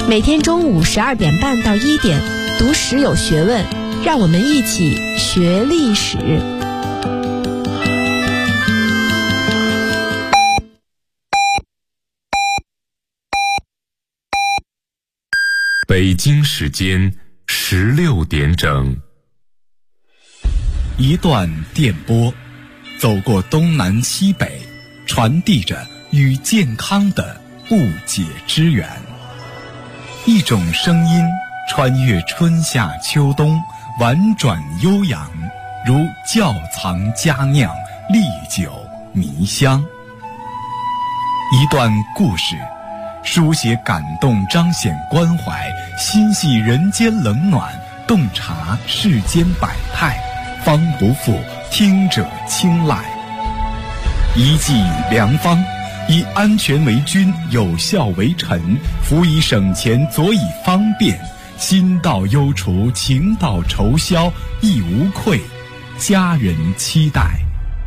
每天中午12点半到1点，读史有学问，让我们一起学历史。 北京时间16点整。 一段电波，走过东南西北，传递着与健康的不解之缘。一种声音穿越春夏秋冬，婉转悠扬，如窖藏佳酿，历久弥香。一段故事，书写感动，彰显关怀，心系人间冷暖，洞察世间百态，方不负听者青睐。一剂良方，以安全为君，有效为臣，辅以省钱，佐以方便，心到忧除，情到愁消，亦无愧，家人期待。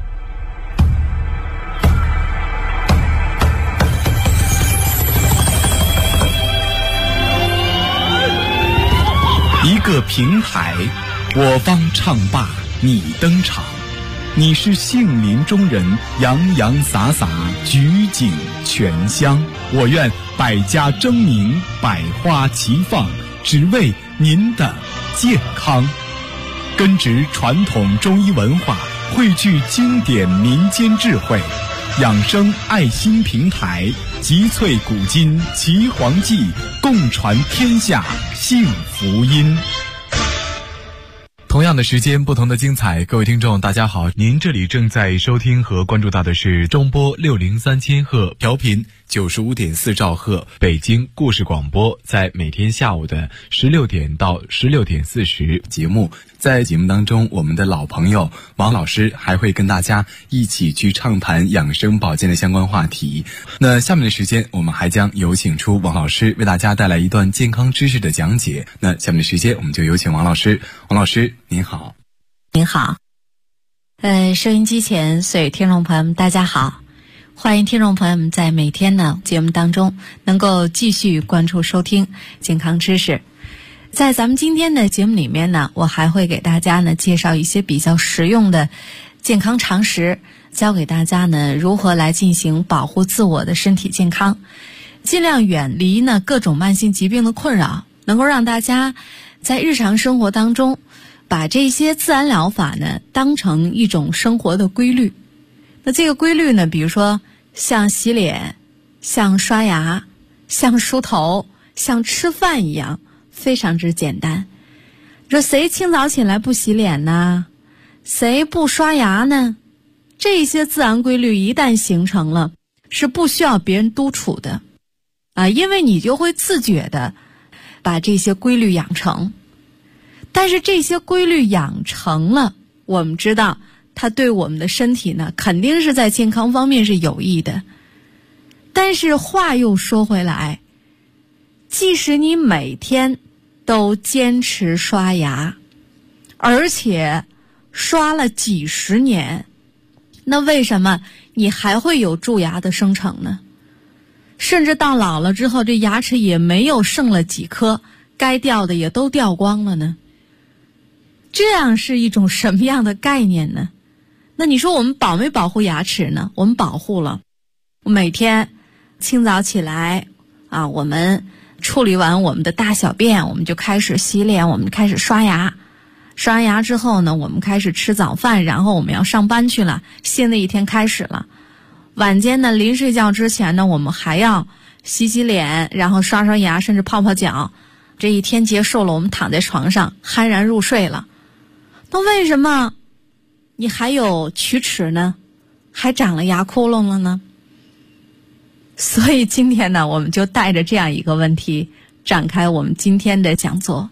一个平台，我方唱罢你登场，你是杏林中人，洋洋洒洒，举景全香。我愿百家争鸣，百花齐放，只为您的健康。根植传统中医文化，汇聚经典民间智慧，养生爱心平台，集萃古今岐黄记，共传天下幸福音。同样的时间，不同的精彩。各位听众大家好，您这里正在收听和关注到的是中波603千赫调频95.4兆赫北京故事广播，在每天下午的16点到16点40节目。在节目当中，我们的老朋友王老师还会跟大家一起去畅谈养生保健的相关话题。那下面的时间，我们还将有请出王老师为大家带来一段健康知识的讲解。那下面的时间，我们就有请王老师。王老师您好。 您好。收音机前所有听众朋友们大家好，欢迎听众朋友们在每天呢节目当中能够继续关注收听健康知识。在咱们今天的节目里面呢，我还会给大家呢介绍一些比较实用的健康常识，教给大家呢如何来进行保护自我的身体健康，尽量远离呢各种慢性疾病的困扰，能够让大家在日常生活当中把这些自然疗法呢当成一种生活的规律。那这个规律呢，比如说像洗脸，像刷牙，像梳头，像吃饭一样，非常之简单。说谁清早起来不洗脸呢？谁不刷牙呢？这些自然规律一旦形成了，是不需要别人督促的因为你就会自觉的把这些规律养成。但是这些规律养成了，我们知道它对我们的身体呢肯定是在健康方面是有益的。但是话又说回来，即使你每天都坚持刷牙，而且刷了几十年，那为什么你还会有蛀牙的生成呢？甚至到老了之后，这牙齿也没有剩了几颗，该掉的也都掉光了呢？这样是一种什么样的概念呢？那你说我们保没保护牙齿呢？我们保护了。每天清早起来我们处理完我们的大小便，我们就开始洗脸，我们开始刷牙。刷完牙之后呢，我们开始吃早饭，然后我们要上班去了，新的一天开始了。晚间呢，临睡觉之前呢，我们还要洗洗脸，然后刷刷牙，甚至泡泡脚。这一天结束了，我们躺在床上酣然入睡了。那为什么你还有龋齿呢？还长了牙窟窿了呢？所以今天呢，我们就带着这样一个问题展开我们今天的讲座。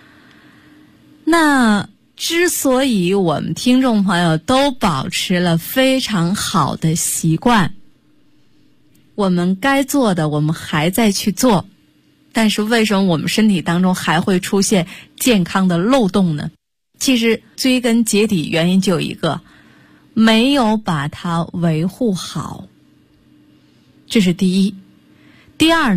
那之所以我们听众朋友都保持了非常好的习惯，我们该做的我们还在去做，但是为什么我们身体当中还会出现健康的漏洞呢？其实追根结底原因就有一个，没有把它维护好，这是第一。第二呢，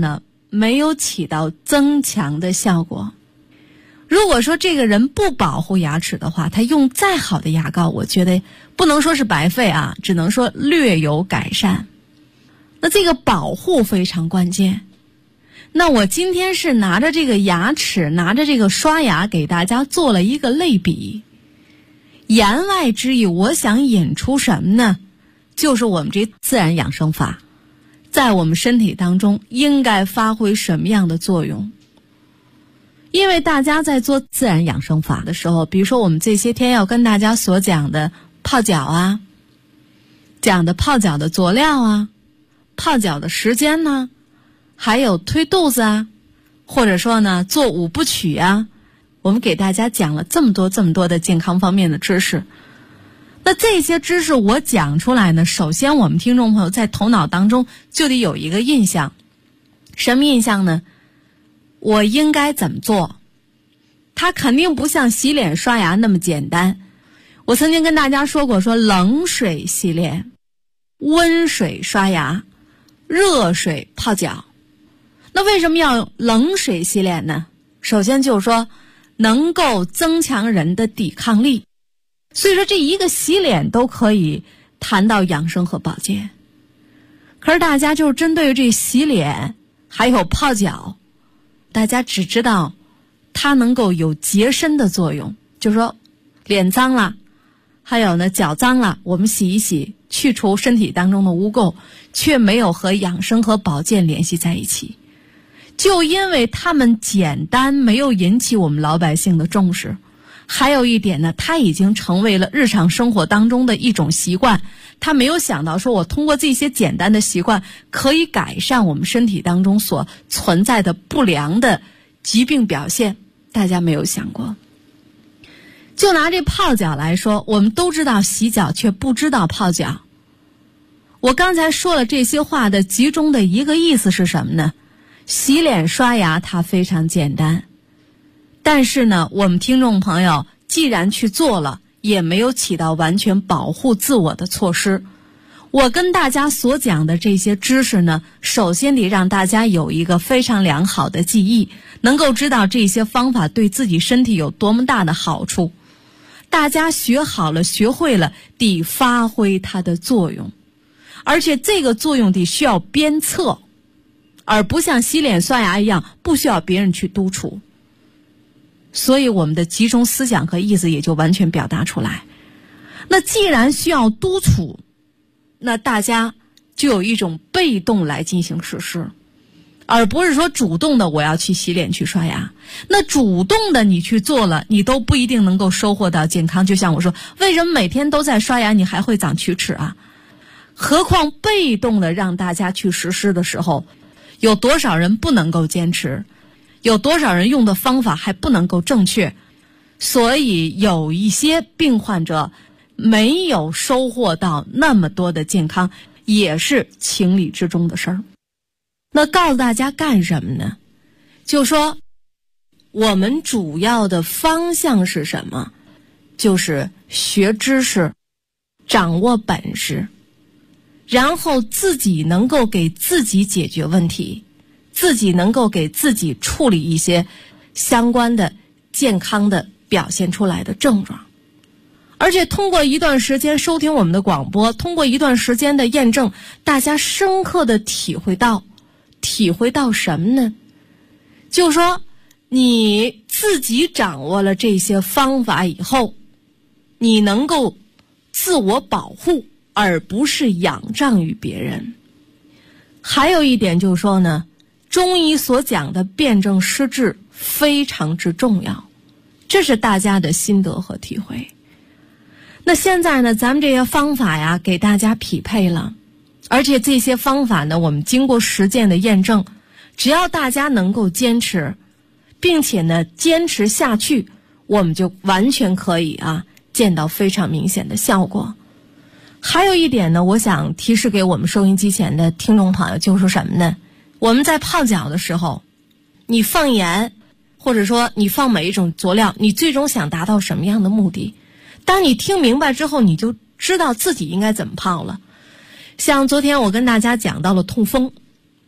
没有起到增强的效果。如果说这个人不保护牙齿的话，他用再好的牙膏，我觉得不能说是白费啊，只能说略有改善。那这个保护非常关键。那我今天是拿着这个牙齿，拿着这个刷牙给大家做了一个类比。言外之意，我想引出什么呢？就是我们这自然养生法在我们身体当中应该发挥什么样的作用。因为大家在做自然养生法的时候，比如说我们这些天要跟大家所讲的泡脚啊，讲的泡脚的佐料啊，泡脚的时间呢，还有推肚子啊，或者说呢做五部曲啊，我们给大家讲了这么多的健康方面的知识。那这些知识我讲出来呢，首先我们听众朋友在头脑当中就得有一个印象。什么印象呢？我应该怎么做？它肯定不像洗脸刷牙那么简单。我曾经跟大家说过，说冷水洗脸，温水刷牙，热水泡脚。那为什么要冷水洗脸呢？首先就是说能够增强人的抵抗力。所以说这一个洗脸都可以谈到养生和保健。可是大家就是针对于这洗脸还有泡脚，大家只知道它能够有洁身的作用，就是说脸脏了，还有呢脚脏了，我们洗一洗，去除身体当中的污垢，却没有和养生和保健联系在一起。就因为它们简单，没有引起我们老百姓的重视。还有一点呢，它已经成为了日常生活当中的一种习惯，他没有想到说我通过这些简单的习惯可以改善我们身体当中所存在的不良的疾病表现，大家没有想过。就拿这泡脚来说，我们都知道洗脚，却不知道泡脚。我刚才说了这些话的集中的一个意思是什么呢？洗脸刷牙它非常简单，但是呢，我们听众朋友既然去做了，也没有起到完全保护自我的措施。我跟大家所讲的这些知识呢，首先得让大家有一个非常良好的记忆，能够知道这些方法对自己身体有多么大的好处。大家学好了，学会了，得发挥它的作用，而且这个作用得需要鞭策，而不像洗脸刷牙一样不需要别人去督促。所以我们的集中思想和意思也就完全表达出来。那既然需要督促，那大家就有一种被动来进行实施，而不是说主动的我要去洗脸去刷牙。那主动的你去做了，你都不一定能够收获到健康。就像我说，为什么每天都在刷牙你还会长龋齿啊？何况被动的让大家去实施的时候，有多少人不能够坚持，有多少人用的方法还不能够正确，所以有一些病患者没有收获到那么多的健康，也是情理之中的事儿。那告诉大家干什么呢？就说我们主要的方向是什么？就是学知识，掌握本事，然后自己能够给自己解决问题，自己能够给自己处理一些相关的健康的表现出来的症状。而且通过一段时间收听我们的广播，通过一段时间的验证，大家深刻的体会到什么呢？就是说你自己掌握了这些方法以后，你能够自我保护，而不是仰仗于别人。还有一点就是说呢，中医所讲的辨证施治非常之重要，这是大家的心得和体会。那现在呢，咱们这些方法呀给大家匹配了，而且这些方法呢我们经过实践的验证，只要大家能够坚持，并且呢坚持下去，我们就完全可以见到非常明显的效果。还有一点呢，我想提示给我们收音机前的听众朋友，就是什么呢？我们在泡脚的时候，你放盐或者说你放每一种佐料，你最终想达到什么样的目的？当你听明白之后，你就知道自己应该怎么泡了。像昨天我跟大家讲到了痛风，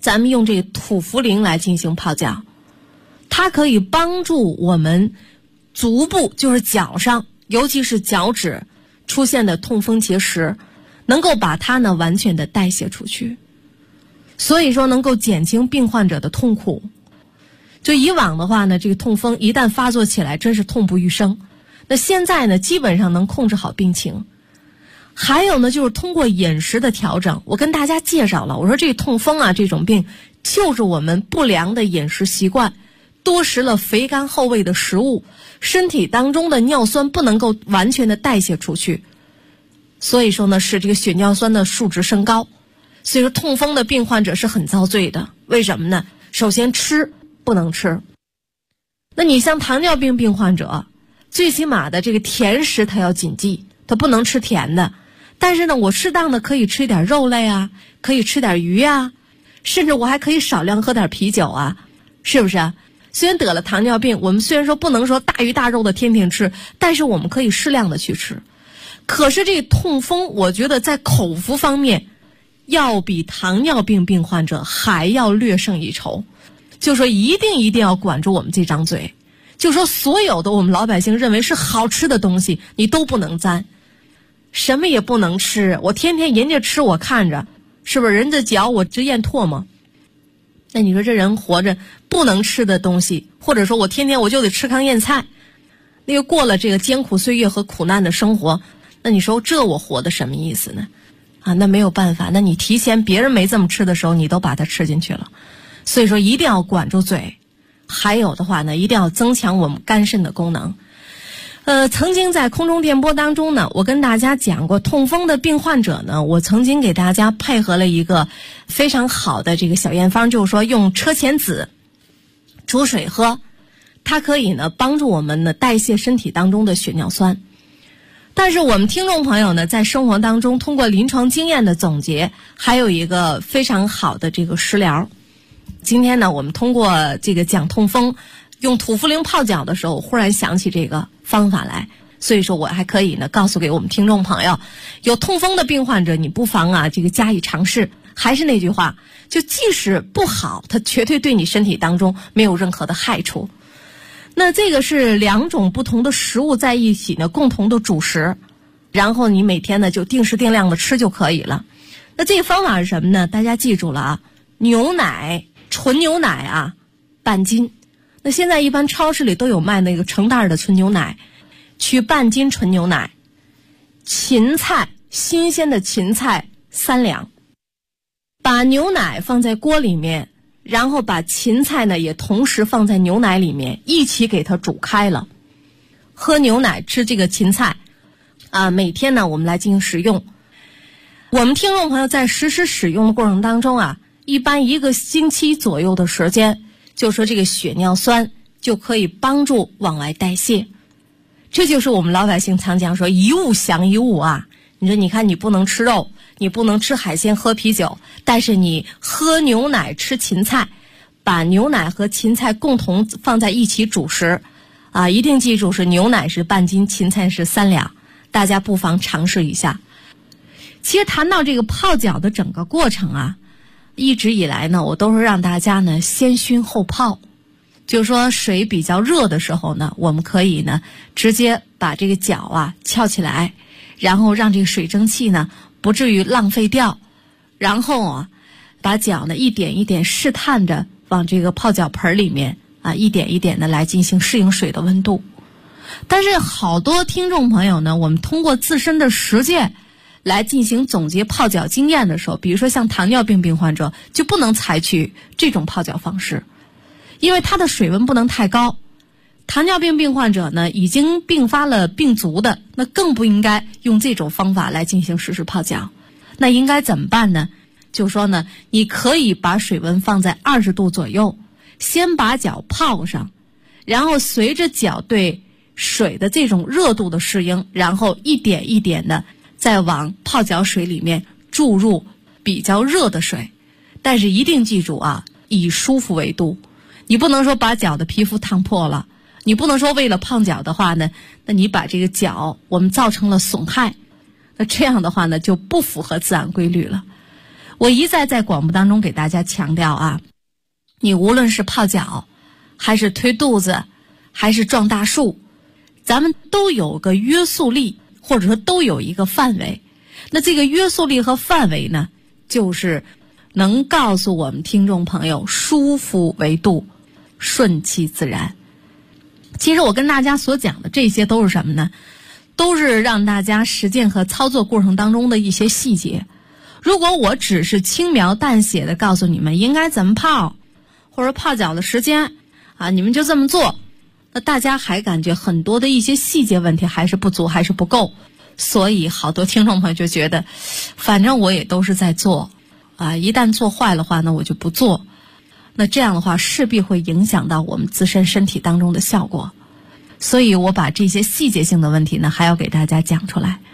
咱们用这个土茯苓来进行泡脚，它可以帮助我们足部，就是脚上，尤其是脚趾出现的痛风结石，能够把它呢完全的代谢出去，所以说能够减轻病患者的痛苦。就以往的话呢，这个痛风一旦发作起来，真是痛不欲生。那现在呢，基本上能控制好病情。还有呢，就是通过饮食的调整，我跟大家介绍了，我说这痛风啊这种病，就是我们不良的饮食习惯，多食了肥甘厚味的食物，身体当中的尿酸不能够完全的代谢出去，所以说呢，使这个血尿酸的数值升高。所以说痛风的病患者是很遭罪的。为什么呢？首先吃不能吃。那你像糖尿病病患者，最起码的这个甜食它要谨记，它不能吃甜的。但是呢，我适当的可以吃一点肉类啊，可以吃点鱼啊，甚至我还可以少量喝点啤酒啊，是不是啊？虽然得了糖尿病，我们虽然说不能说大鱼大肉的天天吃，但是我们可以适量的去吃。可是这个痛风，我觉得在口服方面要比糖尿病病患者还要略胜一筹。就说一定要管住我们这张嘴，就说所有的我们老百姓认为是好吃的东西你都不能沾，什么也不能吃。我天天人家吃我看着，是不是？人家嚼我直咽唾沫。那你说这人活着不能吃的东西，或者说我天天我就得吃糠咽菜，那个过了这个艰苦岁月和苦难的生活，那你说这我活的什么意思呢？啊，那没有办法，那你提前别人没这么吃的时候，你都把它吃进去了。所以说一定要管住嘴。还有的话呢，一定要增强我们肝肾的功能。曾经在空中电波当中呢，我跟大家讲过，痛风的病患者呢，我曾经给大家配合了一个非常好的这个小验方，就是说用车前子煮水喝，它可以呢帮助我们呢代谢身体当中的血尿酸。但是我们听众朋友呢，在生活当中通过临床经验的总结，还有一个非常好的这个食疗。今天呢，我们通过这个讲痛风用土茯苓泡脚的时候，忽然想起这个方法来，所以说我还可以呢告诉给我们听众朋友，有痛风的病患者，你不妨啊这个加以尝试。还是那句话，就即使不好，它绝对对你身体当中没有任何的害处。那这个是两种不同的食物在一起呢，共同的主食，然后你每天呢就定时定量的吃就可以了。那这个方法是什么呢？大家记住了啊，牛奶，纯牛奶啊，半斤。那现在一般超市里都有卖那个成袋的纯牛奶，取半斤纯牛奶。芹菜，新鲜的芹菜3两，把牛奶放在锅里面，然后把芹菜呢也同时放在牛奶里面，一起给它煮开了。喝牛奶，吃这个芹菜啊，每天呢我们来进行食用。我们听众朋友在实施使用的过程当中啊，一般1个星期左右的时间，就说这个血尿酸就可以帮助往外代谢。这就是我们老百姓常讲说一物降一物啊。你说你看你不能吃肉，你不能吃海鲜喝啤酒，但是你喝牛奶吃芹菜，把牛奶和芹菜共同放在一起煮食啊，一定记住是牛奶是半斤，芹菜是3两，大家不妨尝试一下。其实谈到这个泡脚的整个过程啊，一直以来呢，我都是让大家呢先熏后泡，就是说水比较热的时候呢，我们可以呢直接把这个脚啊翘起来，然后让这个水蒸气呢不至于浪费掉，然后啊把脚呢一点一点试探着往这个泡脚盆里面啊一点一点的来进行适应水的温度。但是好多听众朋友呢，我们通过自身的实践来进行总结泡脚经验的时候，比如说像糖尿病病患者就不能采取这种泡脚方式，因为它的水温不能太高。糖尿病病患者呢，已经并发了病足的，那更不应该用这种方法来进行实施泡脚。那应该怎么办呢？就说呢，你可以把水温放在20度左右，先把脚泡上，然后随着脚对水的这种热度的适应，然后一点一点的再往泡脚水里面注入比较热的水。但是一定记住啊，以舒服为度，你不能说把脚的皮肤烫破了，你不能说为了泡脚的话呢，那你把这个脚我们造成了损害，那这样的话呢就不符合自然规律了。 我一再在广播当中给大家强调啊，你无论是泡脚，还是推肚子，还是撞大树，咱们都有个约束力，或者说都有一个范围。那这个约束力和范围呢，就是能告诉我们听众朋友舒服为度，顺其自然。其实我跟大家所讲的这些都是什么呢？都是让大家实践和操作过程当中的一些细节。如果我只是轻描淡写的告诉你们应该怎么泡，或者泡脚的时间啊，你们就这么做，那大家还感觉很多的一些细节问题还是不足，还是不够。所以好多听众朋友就觉得，反正我也都是在做啊，一旦做坏的话呢，我就不做。那这样的话势必会影响到我们自身身体当中的效果。所以我把这些细节性的问题呢，还要给大家讲出来。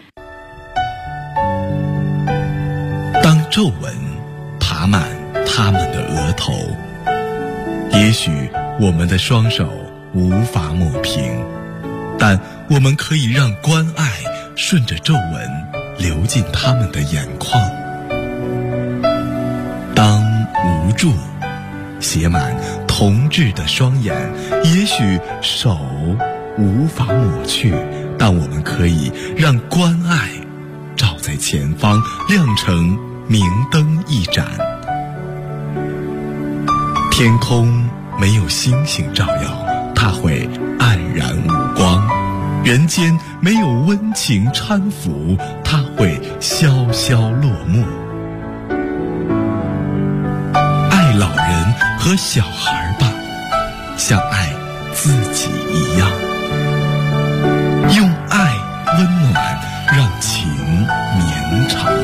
当皱纹爬满他们的额头，也许我们的双手无法抹平，但我们可以让关爱顺着皱纹流进他们的眼眶。当无助写满同志的双眼，也许手无法抹去，但我们可以让关爱照在前方，亮成明灯一盏。天空没有星星照耀，它会黯然无光；人间没有温情搀扶，它会萧萧落幕。爱老人和小孩吧，像爱自己一样，用爱温暖，让情绵长。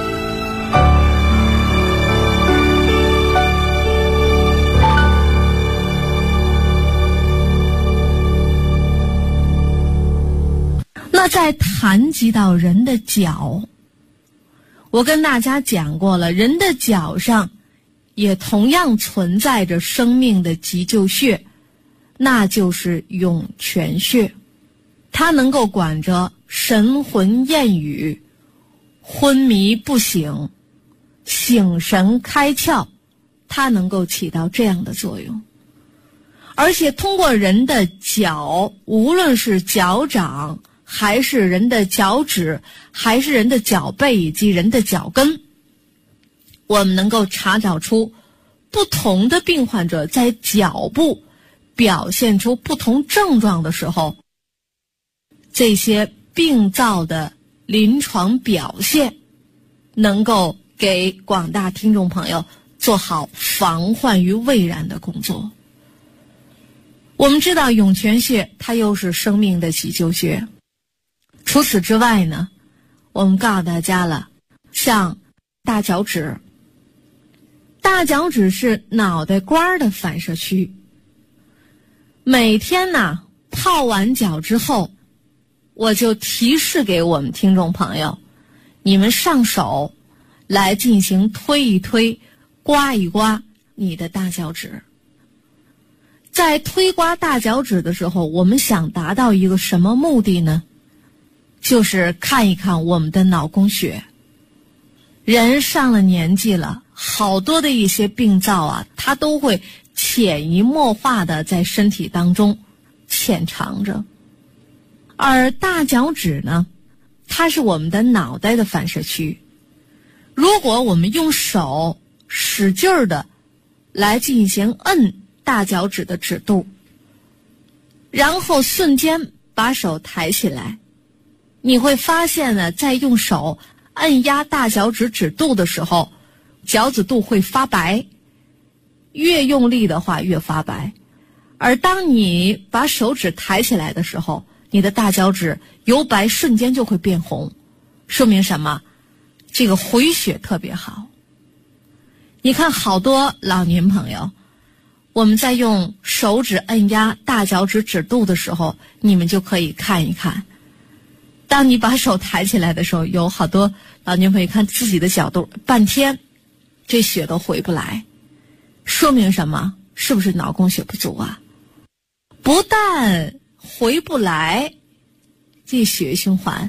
那在谈及到人的脚，我跟大家讲过了，人的脚上也同样存在着生命的急救穴，那就是涌泉穴。它能够管着神魂厌语、昏迷不醒、醒神开窍，它能够起到这样的作用。而且通过人的脚，无论是脚掌还是人的脚趾，还是人的脚背以及人的脚跟，我们能够查找出不同的病患者在脚部表现出不同症状的时候，这些病灶的临床表现，能够给广大听众朋友做好防患于未然的工作。我们知道涌泉穴它又是生命的急救穴，除此之外呢，我们告诉大家了，像大脚趾，大脚趾是脑袋瓜的反射区。每天呢，泡完脚之后，我就提示给我们听众朋友，你们上手来进行推一推、刮一刮你的大脚趾。在推刮大脚趾的时候，我们想达到一个什么目的呢？就是看一看我们的脑供血。人上了年纪了，好多的一些病灶啊，它都会潜移默化的在身体当中潜藏着。而大脚趾呢，它是我们的脑袋的反射区。如果我们用手使劲儿的来进行摁大脚趾的指肚，然后瞬间把手抬起来，你会发现呢，在用手按压大脚趾指肚的时候，脚趾肚会发白，越用力的话越发白。而当你把手指抬起来的时候，你的大脚趾由白瞬间就会变红，说明什么？这个回血特别好。你看好多老年朋友，我们在用手指按压大脚趾指肚的时候，你们就可以看一看，当你把手抬起来的时候，有好多老年朋友看自己的脚肚，半天这血都回不来，说明什么？是不是脑供血不足啊？不但回不来这血液循环，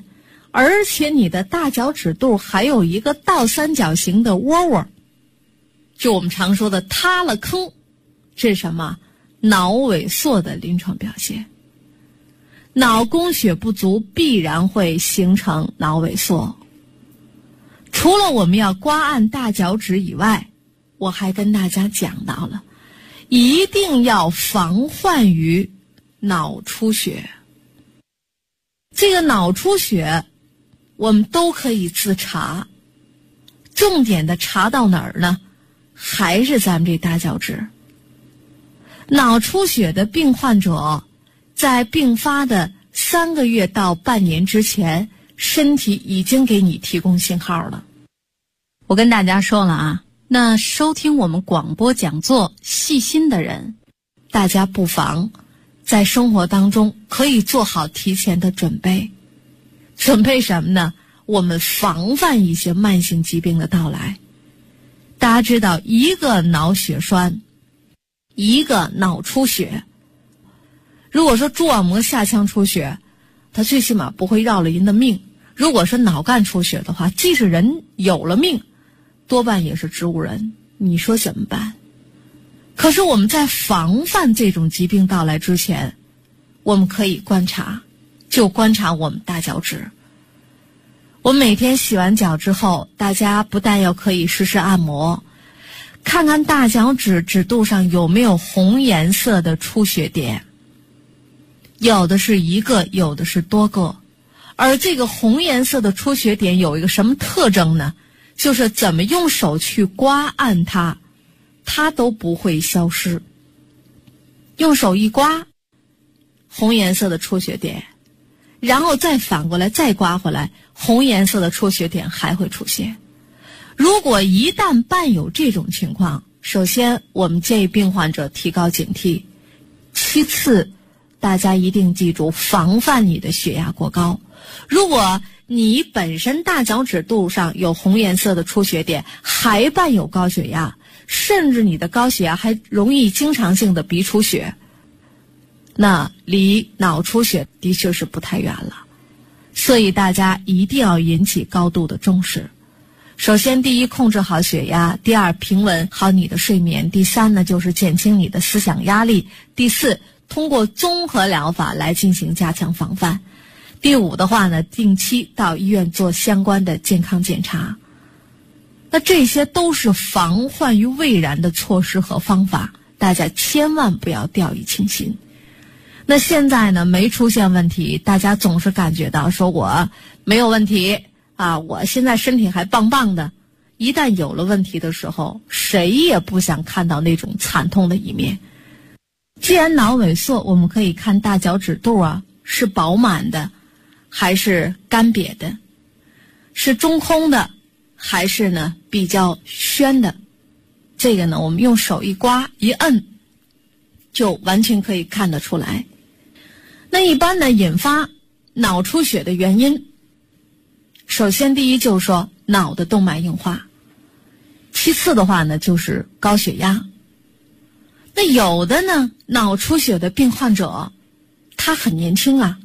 而且你的大脚趾肚还有一个倒三角形的窝窝，就我们常说的塌了坑，这是什么？脑萎缩的临床表现。脑供血不足必然会形成脑萎缩。除了我们要刮按大脚趾以外，我还跟大家讲到了，一定要防患于脑出血。这个脑出血我们都可以自查，重点的查到哪儿呢？还是咱们这大脚趾。脑出血的病患者在病发的3个月到半年之前，身体已经给你提供信号了。 我跟大家说了啊，那收听我们广播讲座细心的人， 大家不妨在生活当中可以做好提前的准备。准备什么呢？我们防范一些慢性疾病的到来。大家知道，一个脑血栓，一个脑出血，如果说蛛网膜下腔出血，它最起码不会要了人的命。如果是脑干出血的话，即使人有了命，多半也是植物人。你说怎么办？可是我们在防范这种疾病到来之前，我们可以观察，就观察我们大脚趾。我每天洗完脚之后，大家不但要可以实时按摩，看看大脚趾趾肚上有没有红颜色的出血点，有的是一个，有的是多个。而这个红颜色的出血点有一个什么特征呢？就是怎么用手去刮按它，它都不会消失。用手一刮，红颜色的出血点，然后再反过来再刮回来，红颜色的出血点还会出现。如果一旦伴有这种情况，首先我们建议病患者提高警惕，其次大家一定记住防范你的血压过高。如果你本身大脚趾肚上有红颜色的出血点，还伴有高血压，甚至你的高血压还容易经常性的鼻出血，那离脑出血的确是不太远了。所以大家一定要引起高度的重视。首先，第一，控制好血压；第二，平稳好你的睡眠；第三呢，就是减轻你的思想压力；第四，通过综合疗法来进行加强防范；第五的话呢，定期到医院做相关的健康检查。那这些都是防患于未然的措施和方法，大家千万不要掉以轻心。那现在呢，没出现问题，大家总是感觉到说我没有问题啊，我现在身体还棒棒的。一旦有了问题的时候，谁也不想看到那种惨痛的一面。既然脑萎缩，我们可以看大脚趾肚啊，是饱满的还是干瘪的，是中空的还是呢比较宣的。这个呢，我们用手一刮一摁，就完全可以看得出来。那一般呢，引发脑出血的原因，首先第一就是说脑的动脉硬化，其次的话呢就是高血压。那有的呢，脑出血的病患者他很年轻啊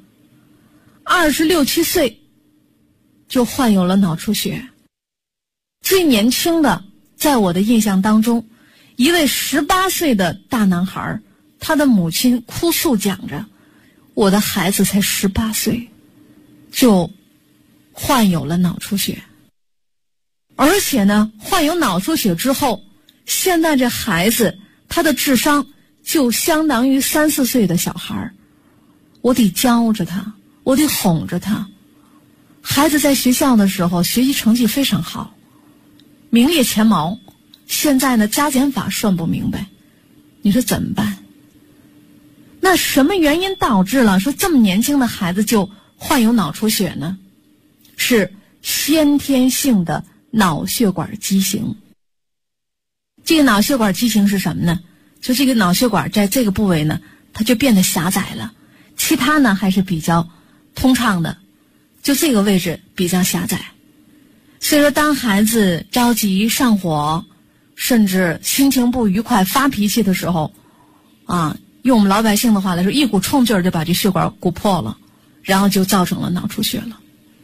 ，26、27岁就患有了脑出血。最年轻的，在我的印象当中，一位18岁的大男孩，他的母亲哭诉讲着，我的孩子才18岁就患有了脑出血。而且呢，患有脑出血之后，现在这孩子他的智商就相当于3、4岁的小孩，我得教着他，我得哄着他。孩子在学校的时候学习成绩非常好，名列前茅，现在呢加减法算不明白，你说怎么办？那什么原因导致了说这么年轻的孩子就患有脑出血呢？是先天性的脑血管畸形。这个脑血管畸形是什么呢？就这个脑血管在这个部位呢，它就变得狭窄了，其他呢还是比较通畅的，就这个位置比较狭窄。所以说当孩子着急上火，甚至心情不愉快发脾气的时候啊，用我们老百姓的话来说，一股冲劲儿就把这血管鼓破了，然后就造成了脑出血了。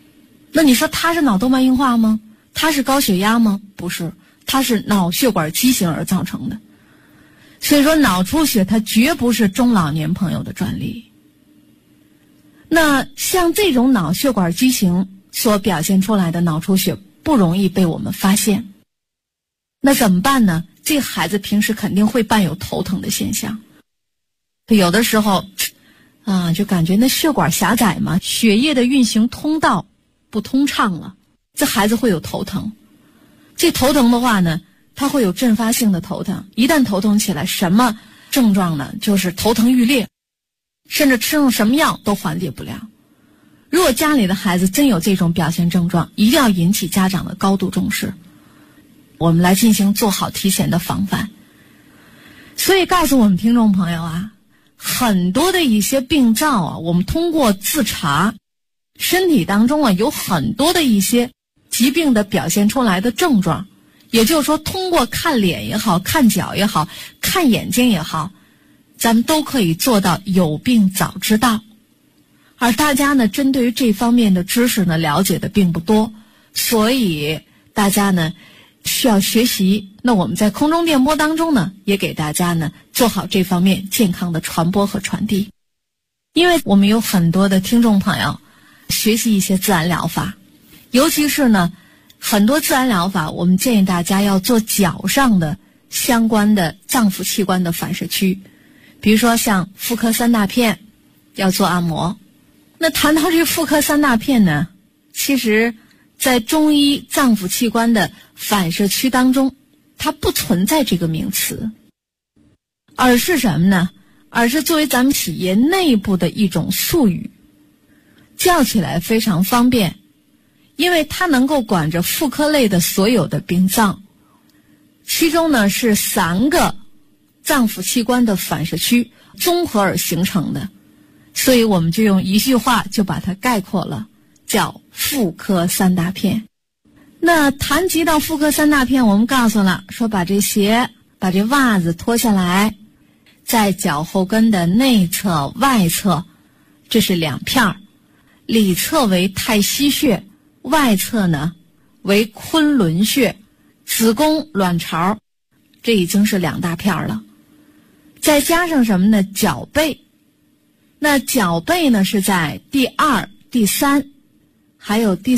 那你说它是脑动脉硬化吗？它是高血压吗？不是，它是脑血管畸形而造成的。所以说脑出血它绝不是中老年朋友的专利。那像这种脑血管畸形所表现出来的脑出血不容易被我们发现，那怎么办呢？这个孩子平时肯定会伴有头疼的现象，有的时候就感觉那血管狭窄嘛，血液的运行通道不通畅了，这孩子会有头疼。这头疼的话呢，他会有阵发性的头疼，一旦头疼起来，什么症状呢？就是头疼欲裂，甚至吃上什么药都缓解不了。如果家里的孩子真有这种表现症状，一定要引起家长的高度重视，我们来进行做好提前的防范。所以告诉我们听众朋友啊，很多的一些病灶啊，我们通过自查，身体当中啊有很多的一些疾病的表现出来的症状，也就是说通过看脸也好，看脚也好，看眼睛也好，咱们都可以做到有病早知道。而大家呢，针对于这方面的知识呢，了解的并不多，所以大家呢需要学习。那我们在空中电波当中呢，也给大家呢做好这方面健康的传播和传递。因为我们有很多的听众朋友学习一些自然疗法，尤其是呢很多自然疗法，我们建议大家要做脚上的相关的脏腑器官的反射区，比如说像妇科三大片要做按摩。那谈到这妇科三大片呢，其实在中医脏腑器官的反射区当中，它不存在这个名词，而是什么呢？而是作为咱们企业内部的一种术语，叫起来非常方便，因为它能够管着妇科类的所有的病脏，其中呢是3个脏腑器官的反射区综合而形成的，所以我们就用一句话就把它概括了，叫妇科三大片。那谈及到妇科三大片，我们告诉了说，把这鞋把这袜子脱下来，在脚后跟的内侧外侧，这是2片，里侧为太溪穴，外侧呢为昆仑穴，子宫卵巢，这已经是2大片了。再加上什么呢？脚背。那脚背呢是在第2、第3还有第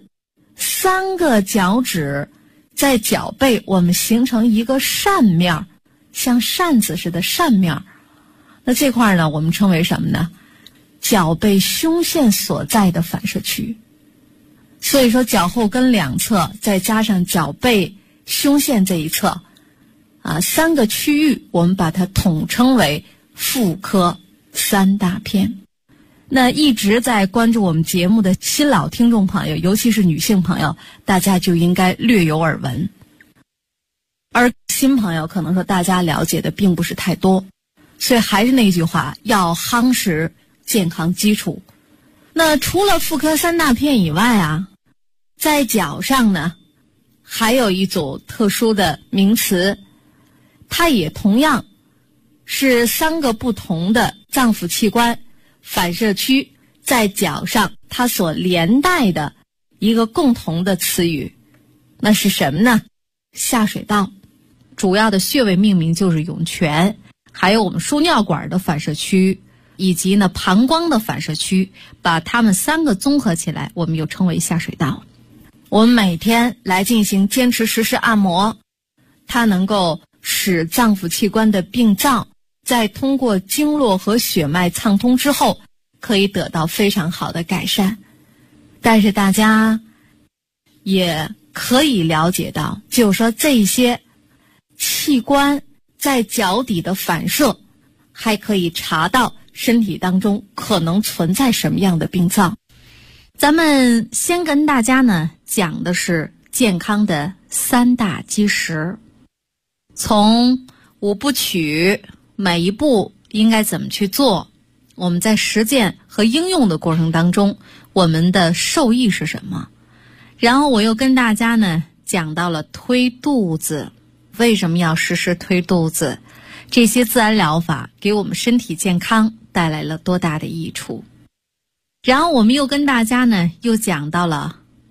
4，3个脚趾在脚背我们形成一个扇面，像扇子似的扇面。那这块呢我们称为什么呢？脚背胸腺所在的反射区。所以说脚后跟2侧再加上脚背胸腺这一侧3个区域，我们把它统称为妇科三大片。那一直在关注我们节目的新老听众朋友，尤其是女性朋友，大家就应该略有耳闻。而新朋友可能说大家了解的并不是太多，所以还是那句话，要夯实健康基础。那除了妇科三大片以外在脚上呢还有一组特殊的名词，它也同样是3个不同的脏腑器官反射区在脚上它所连带的一个共同的词语，那是什么呢？下水道。主要的穴位命名就是涌泉，还有我们输尿管的反射区，以及呢膀胱的反射区，把它们3个综合起来，我们又称为下水道。我们每天来进行坚持实施按摩，它能够使脏腑器官的病灶在通过经络和血脉畅通之后，可以得到非常好的改善。但是大家也可以了解到，就是说这些器官在脚底的反射，还可以查到身体当中可能存在什么样的病灶。咱们先跟大家呢讲的是健康的3大基石，从5部曲每一步应该怎么去做，我们在实践和应用的过程当中，我们的受益是什么。然后我又跟大家呢讲到了推肚子，为什么要实施推肚子，这些自然疗法给我们身体健康带来了多大的益处。然后我们又跟大家呢又讲到了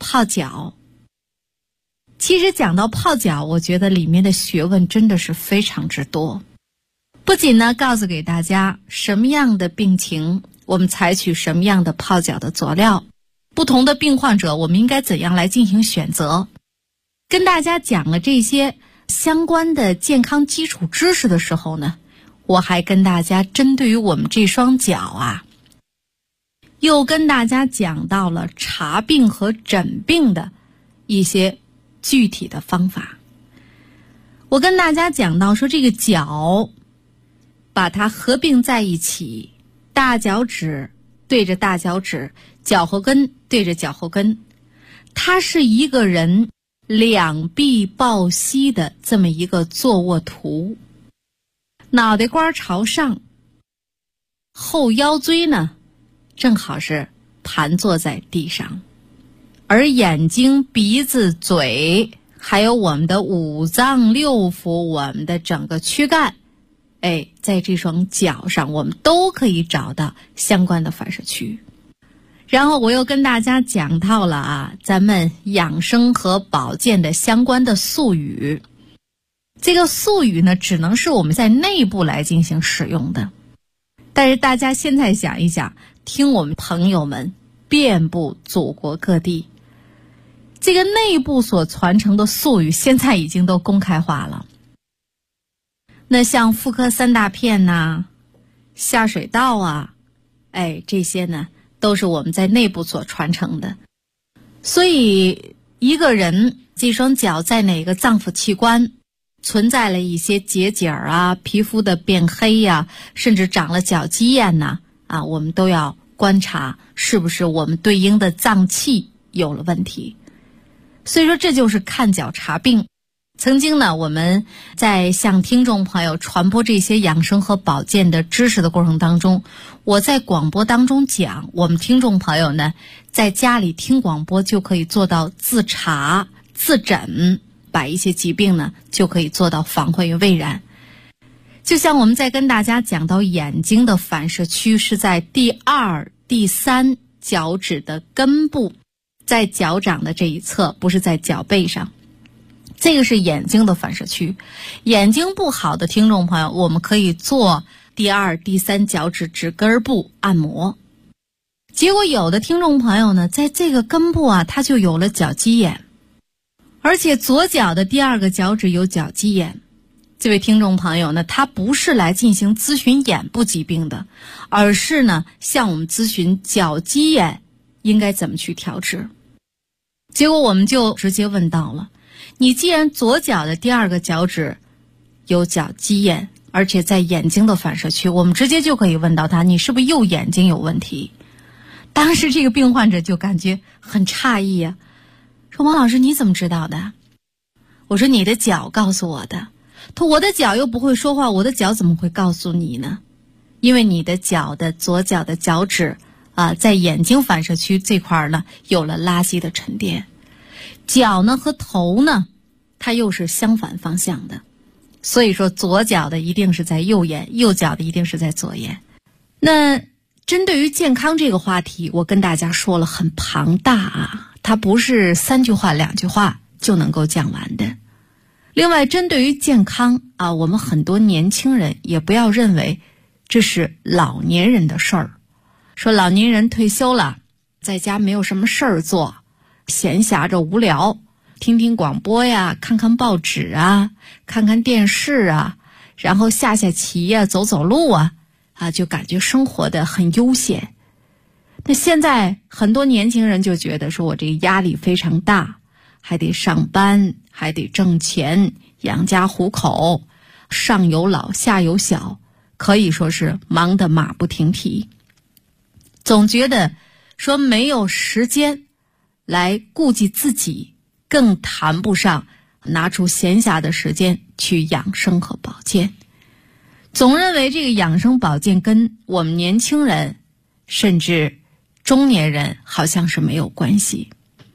泡脚。其实讲到泡脚，我觉得里面的学问真的是非常之多。不仅呢告诉给大家什么样的病情我们采取什么样的泡脚的佐料，不同的病患者我们应该怎样来进行选择，跟大家讲了这些相关的健康基础知识的时候呢，我还跟大家针对于我们这双脚啊，又跟大家讲到了查病和诊病的一些具体的方法。我跟大家讲到说，这个脚把它合并在一起，大脚趾对着大脚趾，脚后跟对着脚后跟，它是一个人两臂抱膝的这么一个坐卧图，脑袋瓜朝上，后腰椎呢正好是盘坐在地上，而眼睛、鼻子、嘴还有我们的五脏六腑，我们的整个躯干，在这双脚上我们都可以找到相关的反射区。然后我又跟大家讲到了咱们养生和保健的相关的术语。这个术语呢，只能是我们在内部来进行使用的。但是大家现在想一想，听我们朋友们遍布祖国各地，这个内部所传承的术语现在已经都公开化了。那像妇科三大片呐、下水道啊，这些呢都是我们在内部所传承的。所以一个人这双脚在哪个脏腑器官存在了一些结节啊，皮肤的变黑呀，甚至长了脚鸡眼呐，我们都要观察是不是我们对应的脏器有了问题。所以说这就是看脚查病。曾经呢，我们在向听众朋友传播这些养生和保健的知识的过程当中，我在广播当中讲，我们听众朋友呢在家里听广播就可以做到自查自诊，把一些疾病呢就可以做到防患于未然。就像我们在跟大家讲到眼睛的反射区是在第二、第三脚趾的根部，在脚掌的这一侧，不是在脚背上。这个是眼睛的反射区。眼睛不好的听众朋友，我们可以做第二、第三脚趾指根部按摩。结果有的听众朋友呢，在这个根部他就有了脚鸡眼，而且左脚的第二个脚趾有脚鸡眼。这位听众朋友呢，他不是来进行咨询眼部疾病的，而是呢向我们咨询脚鸡眼应该怎么去调治。结果我们就直接问到了，你既然左脚的第二个脚趾有脚鸡眼，而且在眼睛的反射区，我们直接就可以问到他，你是不是右眼睛有问题？当时这个病患者就感觉很诧异呀，说王老师你怎么知道的？我说你的脚告诉我的。他说我的脚又不会说话，我的脚怎么会告诉你呢？因为你的脚的左脚的脚趾在眼睛反射区这块呢有了垃圾的沉淀。脚呢和头呢它又是相反方向的，所以说左脚的一定是在右眼，右脚的一定是在左眼。那针对于健康这个话题，我跟大家说了很庞大它不是3句话2句话就能够讲完的。另外针对于健康我们很多年轻人也不要认为这是老年人的事儿，说老年人退休了，在家没有什么事儿做，闲暇着无聊，听听广播呀，看看报纸看看电视然后下棋走走路就感觉生活的很悠闲。那现在很多年轻人就觉得说，我这个压力非常大，还得上班，还得挣钱养家糊口，上有老下有小，可以说是忙得马不停蹄，总觉得说没有时间来顾及自己，更谈不上拿出闲暇的时间去养生和保健。总认为这个养生保健跟我们年轻人甚至中年人好像是没有关系。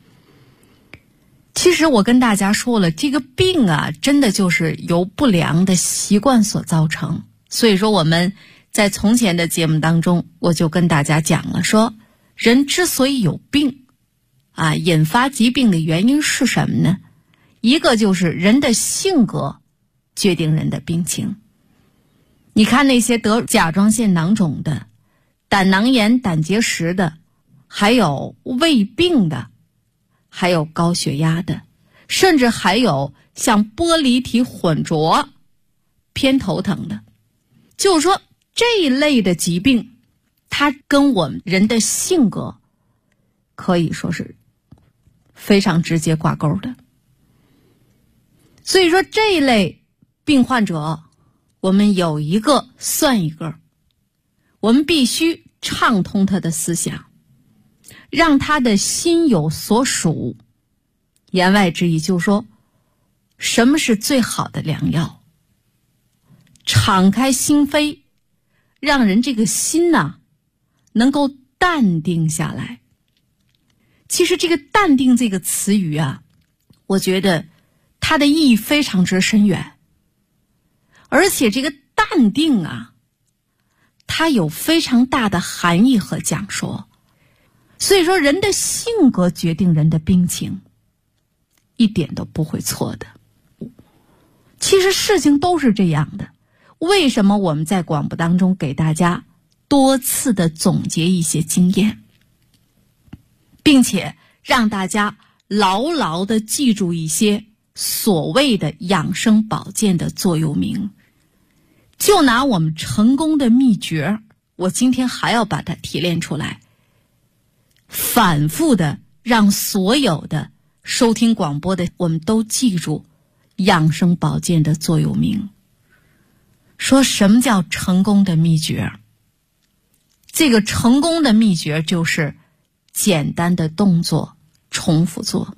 其实我跟大家说了，这个病真的就是由不良的习惯所造成。所以说我们在从前的节目当中，我就跟大家讲了，说人之所以有病引发疾病的原因是什么呢？一个就是人的性格决定人的病情。你看那些得甲状腺囊肿的、胆囊炎、胆结石的，还有胃病的，还有高血压的，甚至还有像玻璃体混浊、偏头疼的，就是说这一类的疾病，它跟我们人的性格可以说是非常直接挂钩的。所以说这一类病患者，我们有一个算一个，我们必须畅通他的思想，让他的心有所属。言外之意就是说，什么是最好的良药？敞开心扉，让人这个心能够淡定下来。其实这个淡定这个词语我觉得它的意义非常之深远，而且这个淡定它有非常大的含义和讲说。所以说人的性格决定人的病情，一点都不会错的。其实事情都是这样的，为什么我们在广播当中给大家多次的总结一些经验，并且让大家牢牢的记住一些所谓的养生保健的座右铭。就拿我们成功的秘诀，我今天还要把它提炼出来，反复的让所有的收听广播的我们都记住养生保健的座右铭。说什么叫成功的秘诀？这个成功的秘诀就是简单的动作重复做，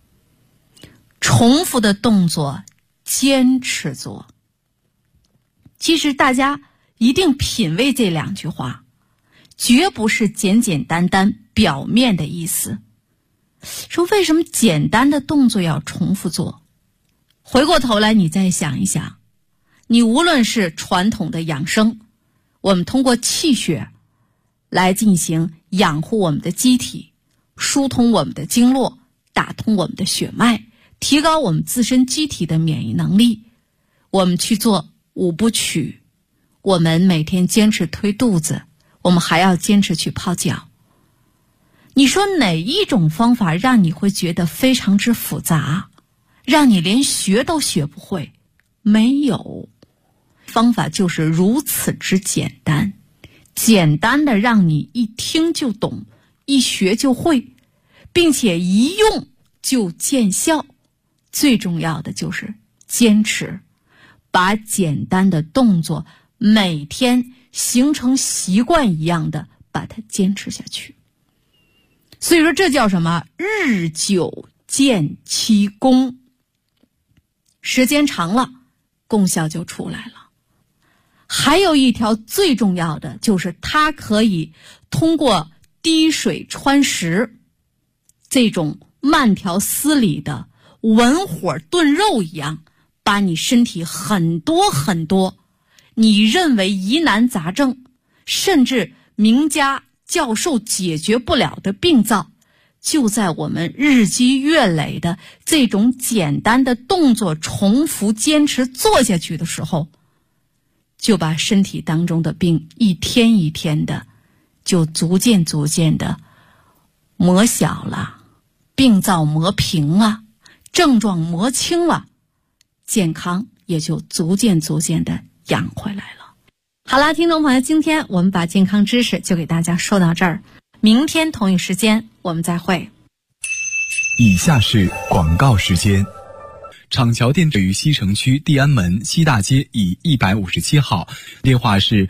重复的动作坚持做。其实大家一定品味这两句话，绝不是简简单单表面的意思。说为什么简单的动作要重复做？回过头来你再想一想，你无论是传统的养生，我们通过气血来进行养护我们的机体，疏通我们的经络，打通我们的血脉，提高我们自身机体的免疫能力。我们去做5部曲，我们每天坚持推肚子，我们还要坚持去泡脚。你说哪一种方法让你会觉得非常之复杂，让你连学都学不会？没有，方法就是如此之简单，简单的让你一听就懂，一学就会，并且一用就见效。最重要的就是坚持，把简单的动作每天形成习惯一样的把它坚持下去。所以说这叫什么？日久见其功，时间长了功效就出来了。还有一条最重要的就是它可以通过滴水穿石，这种慢条斯理的文火炖肉一样，把你身体很多很多你认为疑难杂症，甚至名家教授解决不了的病灶，就在我们日积月累的这种简单的动作重复坚持做下去的时候，就把身体当中的病一天一天的就逐渐的磨小了，病灶磨平了，症状磨轻了，健康也就逐渐的养回来了。好啦，听众朋友，今天我们把健康知识就给大家说到这儿，明天同一时间我们再会。 以下是广告时间。厂桥店位于西城区地安门西大街以157号，电话是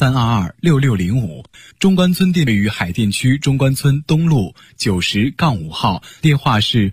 83226605。中关村店位于海淀区中关村东路90-5号，电话是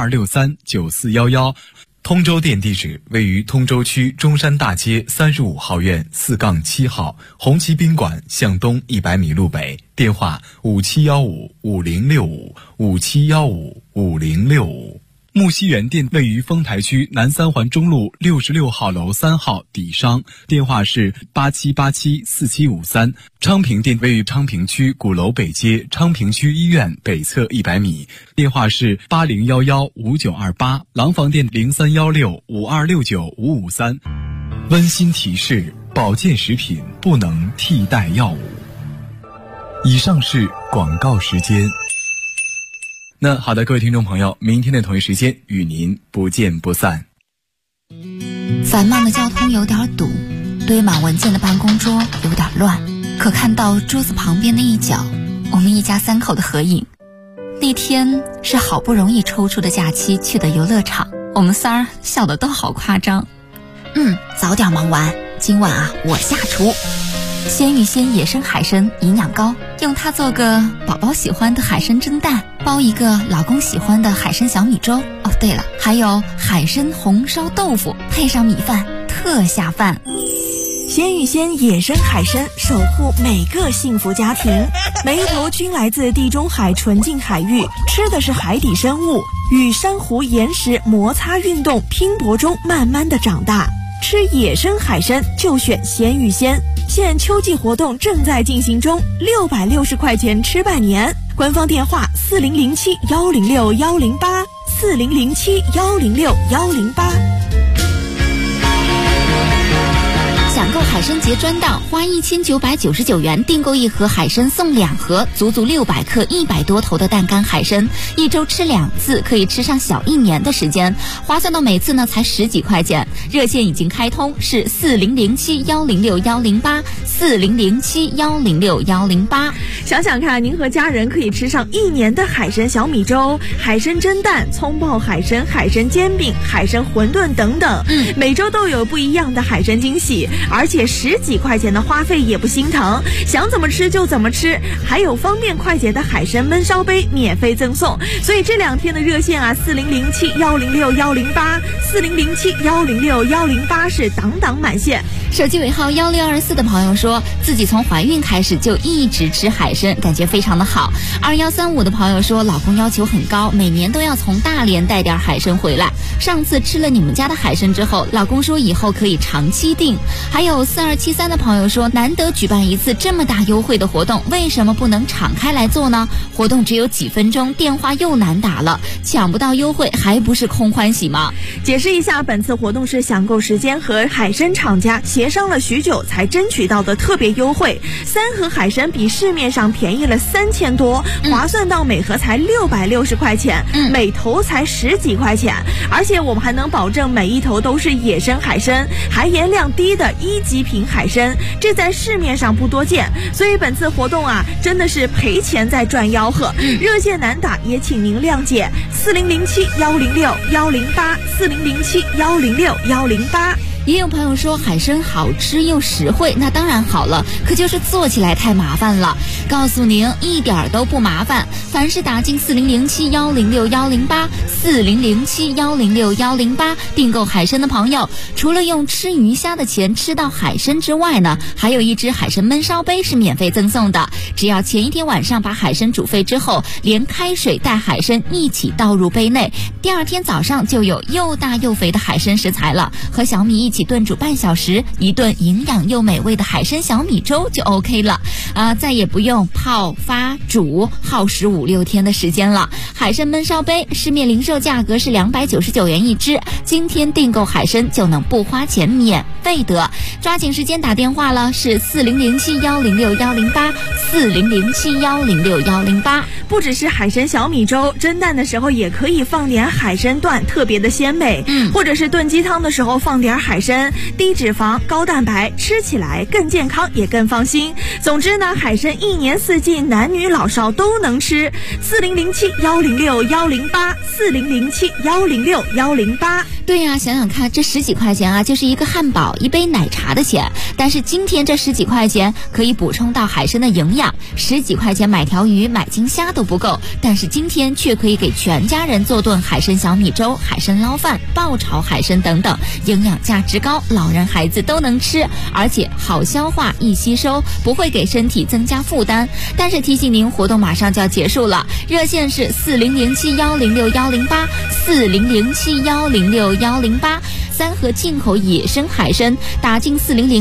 62639411。通州店地址位于通州区中山大街35号院4-7号，红旗宾馆向东100米路北，电话5715506557155065。 木樨园店位于丰台区南三环中路66号楼3号底商，电话是87874753。昌平店位于昌平区鼓楼北街昌平区医院北侧100米，电话是80115928。廊坊店031652695553。温馨提示：保健食品不能替代药物。以上是广告时间。那好的，各位听众朋友，明天的同一时间与您不见不散。 繁忙的交通有点堵，堆满文件的办公桌有点乱，可看到桌子旁边的一角，我们一家3口的合影。那天是好不容易抽出的假期去的游乐场，我们仨笑得都好夸张。早点忙完，今晚我下厨。鲜芋仙野生海参营养膏，用它做个宝宝喜欢的海参蒸蛋，包一个老公喜欢的海参小米粥。哦，对了，还有海参红烧豆腐，配上米饭，特下饭。 鲜芋仙野生海参，守护每个幸福家庭。每一头均来自地中海纯净海域，吃的是海底生物，与珊瑚岩石摩擦运动拼搏中慢慢的长大。吃野生海参就选鲜芋仙。现秋季活动正在进行中，660块钱吃半年。官方电话4007106108，4007106108。 抢购海参节专档，花1999元订购1盒海参送2盒，足足600克100多头的淡干海参，1周吃2次，可以吃上小1年的时间，划算到每次呢才10几块钱。热线已经开通，是4007106108，4007106108。 想想看，您和家人可以吃上1年的海参小米粥、海参蒸蛋、葱爆海参、海参煎饼、海参馄饨等等，每周都有不一样的海参惊喜。而且10几块钱的花费也不心疼，想怎么吃就怎么吃，还有方便快捷的海参焖烧杯免费赠送。所以这2天的热线4007106108，4007106108是档档满线。 手机尾号1624的朋友说，自己从怀孕开始就一直吃海参，感觉非常的好。2135的朋友说，老公要求很高，每年都要从大连带点海参回来。上次吃了你们家的海参之后，老公说以后可以长期订。还有4273的朋友说，难得举办一次这么大优惠的活动，为什么不能敞开来做呢？活动只有几分钟，电话又难打了，抢不到优惠还不是空欢喜吗？ 解释一下，本次活动是抢购时间和海参厂家协商了许久才争取到的特别优惠，3盒海参比市面上便宜了3000多，划算到每盒才660块钱，每头才10几块钱，而且我们还能保证每一头都是野生海参，含盐量低的1级品海参，这在市面上不多见，所以本次活动真的是赔钱在赚吆喝。热线难打，也请您谅解，4007106108，4007106108。 也有朋友说海参好吃又实惠，那当然好了，可就是做起来太麻烦了。告诉您，一点都不麻烦，凡是打进4007106108，4007106108订购海参的朋友，除了用吃鱼虾的钱吃到海参之外呢，还有一只海参焖烧杯是免费赠送的。只要前一天晚上把海参煮沸之后，连开水带海参一起倒入杯内，第2天早上就有又大又肥的海参食材了，和小米一起炖煮半小时，一顿营养又美味的海参小米粥就 OK 了再也不用泡发煮耗时5、6天的时间了。海参焖烧杯市面零售价格是299元一支，今天订购海参就能不花钱免费得，抓紧时间打电话了，是4007106108，4007106108。 不只是海参小米粥，蒸蛋的时候也可以放点海参段，特别的鲜美。或者是炖鸡汤的时候放点海参，低脂肪高蛋白，吃起来更健康也更放心。总之呢，海参1年4季男女老少都能吃，4007106108，4007106108。 对呀，想想看，这10几块钱啊，就是一个汉堡、一杯奶茶的钱。但是今天这10几块钱可以补充到海参的营养，10几块钱买条鱼、买斤虾都不够，但是今天却可以给全家人做顿海参小米粥、海参捞饭、爆炒海参等等，营养价值高，老人孩子都能吃，而且好消化、易吸收，不会给身体增加负担。但是提醒您，活动马上就要结束了，热线是4007106108，4007106108。三河进口野生海参，打进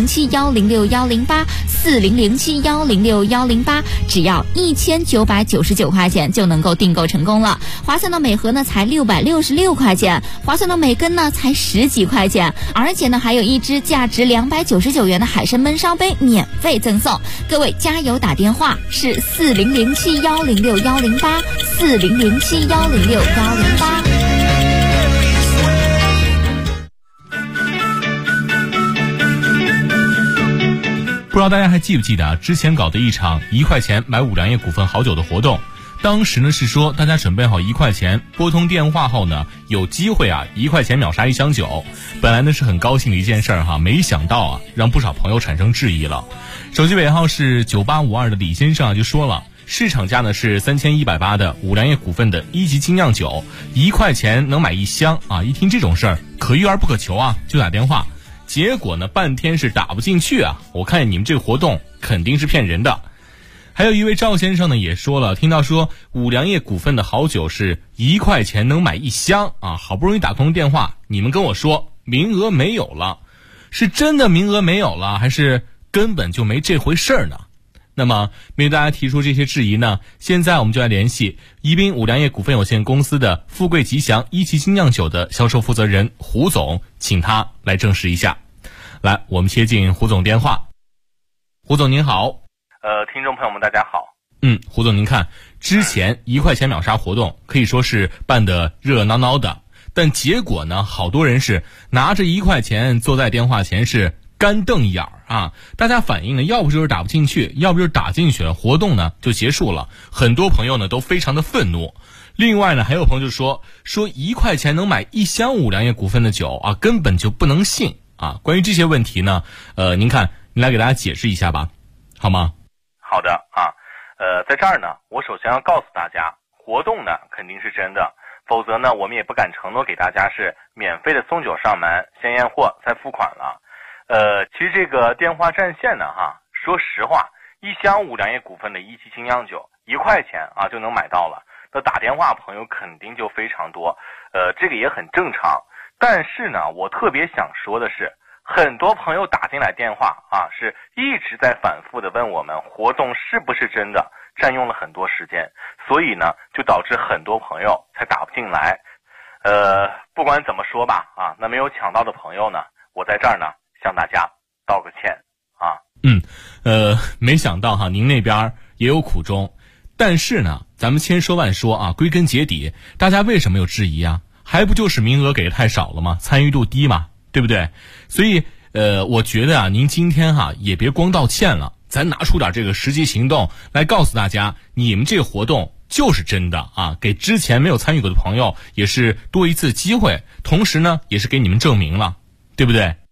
4007106108，4007106108，只要1999块钱就能够订购成功了。划算到每盒呢才666块钱，划算到每根呢才10几块钱，而且呢还有一只价值299元的海参焖烧杯免费赠送。各位加油打电话是4007106108，4007106108。 不知道大家还记不记得之前搞的一场1块钱买五粮液股份好酒的活动，当时呢是说大家准备好1块钱，拨通电话后呢有机会1块钱秒杀1箱酒。本来呢是很高兴的一件事儿没想到让不少朋友产生质疑了。手机尾号是9852的李先生就说了，市场价呢是3180的五粮液股份的1级精酿酒，1块钱能买1箱一听这种事儿可遇而不可求就打电话。结果呢半天是打不进去我看你们这个活动肯定是骗人的。还有一位赵先生呢也说了，听到说五粮液股份的好酒是1块钱能买1箱好不容易打通电话，你们跟我说名额没有了，是真的名额没有了，还是根本就没这回事儿呢？那么面对大家提出这些质疑呢，现在我们就来联系宜宾五粮液股份有限公司的富贵吉祥1级精酿酒的销售负责人胡总，请他来证实一下。来，我们接进胡总电话。胡总您好。 听众朋友们大家好。 胡总您看，之前1块钱秒杀活动可以说是办得热热闹闹的，但结果呢，好多人是拿着1块钱坐在电话前是干瞪眼大家反映呢，要不就是打不进去，要不就是打进去了，活动呢就结束了。很多朋友呢都非常的愤怒。另外呢，还有朋友就说1块钱能买1箱五粮液股份的酒根本就不能信关于这些问题呢，您看，您来给大家解释一下吧，好吗？ 好的在这儿呢，我首先要告诉大家，活动呢肯定是真的，否则呢我们也不敢承诺给大家是免费的送酒上门，先验货再付款了。其实这个电话占线呢说实话，1箱五粮液股份的1级精酿酒1块钱就能买到了，那打电话朋友肯定就非常多，这个也很正常。但是呢，我特别想说的是，很多朋友打进来电话是一直在反复的问我们活动是不是真的，占用了很多时间，所以呢就导致很多朋友才打不进来。不管怎么说吧那没有抢到的朋友呢，我在这儿呢向大家道个歉没想到您那边也有苦衷。但是呢，咱们千说万说归根结底，大家为什么有质疑还不就是名额给的太少了吗？参与度低嘛，对不对？所以我觉得您今天也别光道歉了，咱拿出点这个实际行动来告诉大家，你们这个活动就是真的给之前没有参与过的朋友也是多一次机会，同时呢也是给你们证明了，对不对？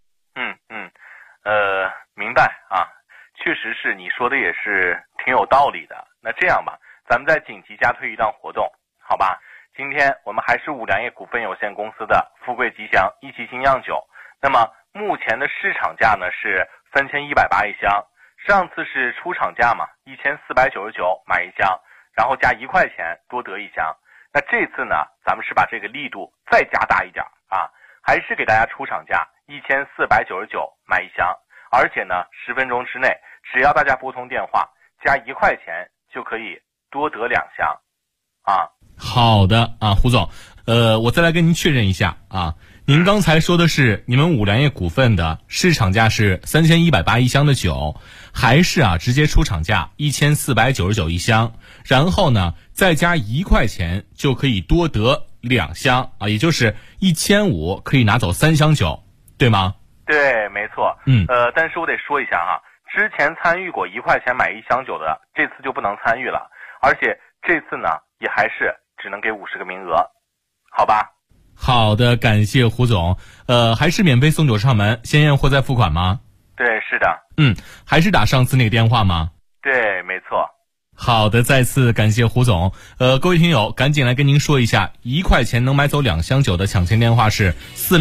明白确实是你说的也是挺有道理的。那这样吧，咱们再紧急加推一档活动，好吧？今天我们还是五粮液股份有限公司的富贵吉祥1级精酿酒，那么目前的市场价呢是3180一箱，上次是出厂价嘛，1499买1箱，然后加1块钱多得1箱。那这次呢，咱们是把这个力度再加大一点还是给大家出厂价1499买1箱，而且呢10分钟之内，只要大家拨通电话加1块钱就可以多得2箱好的胡总，我再来跟您确认一下您刚才说的是你们五粮液股份的市场价是3180一箱的酒，还是直接出厂价1499一箱，然后呢再加1块钱就可以多得2箱也就是1500可以拿走3箱酒，对吗？ 对，没错。但是我得说一下之前参与过1块钱买1箱酒的，这次就不能参与了，而且这次呢也还是只能给50个名额，好吧？ 好的，感谢胡总。还是免费送酒上门，先验货再付款吗？ 对，是的。 还是打上次那个电话吗？ 对，没错。 好的，再次感谢胡总。各位听友，赶紧来跟您说一下，1块钱能买走2箱酒的抢钱电话是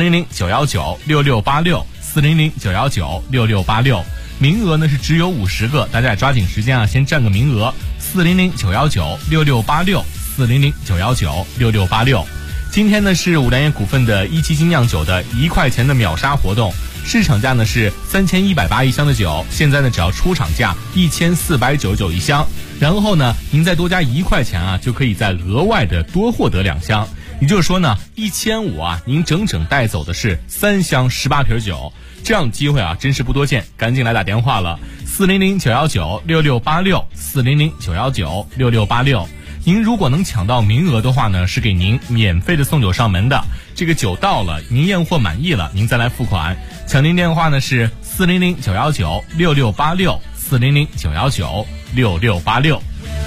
400-919-6686，400-919-6686。名额呢是只有50个，大家也抓紧时间啊，先占个名额。400-919-6686，400-919-6686。今天呢是五粮液股份的一期精酿酒的1块钱的秒杀活动，市场价呢是3180一箱的酒，现在呢只要出厂价1499一箱，然后呢您再多加1块钱啊，就可以再额外的多获得2箱，也就是说呢1500啊，您整整带走的是3箱18瓶酒，这样的机会啊真是不多见，赶紧来打电话了，400-919-6686，400-919-6686。您如果能抢到名额的话呢，是给您免费的送酒上门的。这个酒到了，您验货满意了，您再来付款。抢您电话呢是400-919-6686，400-919-6686。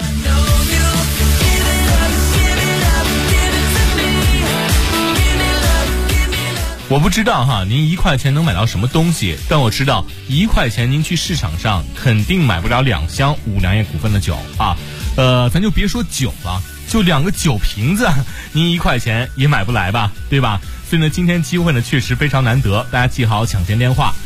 我不知道哈，您1块钱能买到什么东西，但我知道1块钱您去市场上肯定买不了2箱五粮液股份的酒啊。咱就别说酒了，就2个酒瓶子，您1块钱也买不来吧，对吧？所以呢，今天机会呢确实非常难得，大家记好抢钱电话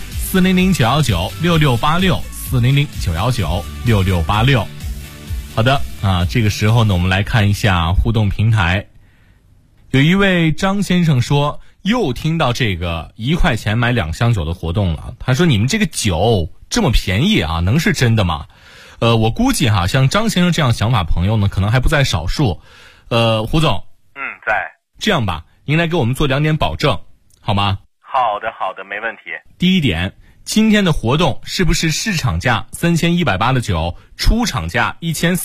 ：400-919-6686，400-919-6686。好的啊，这个时候呢，我们来看一下互动平台。有一位张先生说，又听到这个1块钱买2箱酒的活动了。他说：“你们这个酒这么便宜啊，能是真的吗？”我估计哈，像张先生这样想法朋友呢，可能还不在少数。胡总， 在。 这样吧，您来给我们做2点保证，好吗？ 好的，没问题。 第一点，今天的活动是不是市场价3180的酒，出厂价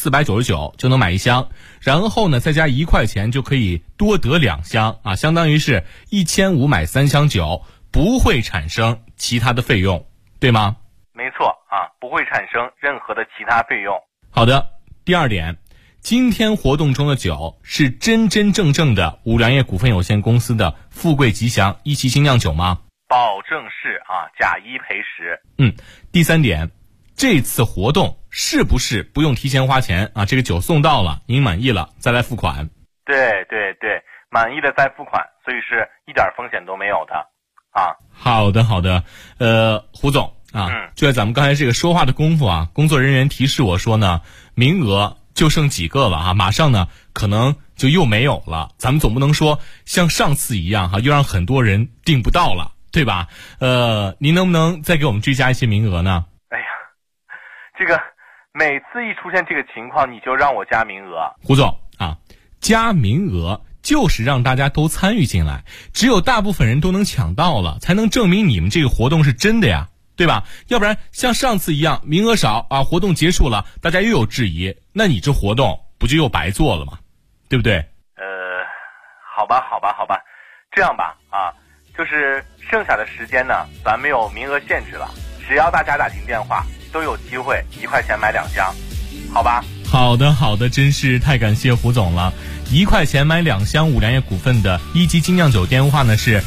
1499就能买1箱，然后呢再加1块钱就可以多得2箱啊，相当于是1500买3箱酒，不会产生其他的费用，对吗？ 没错啊，不会产生任何的其他费用。 好的，第二点，今天活动中的酒是真真正正的五粮液股份有限公司的富贵吉祥1期精酿酒吗？ 保证是啊，假1赔10。 第三点，这次活动是不是不用提前花钱啊？这个酒送到了，您满意了再来付款。 对，满意的再付款，所以是一点风险都没有的啊。 好的，胡总啊，就在咱们刚才这个说话的功夫啊，工作人员提示我说呢，名额就剩几个了啊，马上呢可能就又没有了。咱们总不能说像上次一样哈，又让很多人订不到了，对吧？您能不能再给我们追加一些名额呢？ 哎呀，这个每次一出现这个情况，你就让我加名额。 胡总啊，加名额就是让大家都参与进来，只有大部分人都能抢到了，才能证明你们这个活动是真的呀，对吧？要不然像上次一样名额少啊，活动结束了大家又有质疑，那你这活动不就又白做了吗？对不对？ 好吧，这样吧啊，就是剩下的时间呢，咱没有名额限制了，只要大家打进电话都有机会1块钱买2箱，好吧？ 好的，真是太感谢胡总了。1块钱买2箱五粮液股份的1期精酿酒电话呢是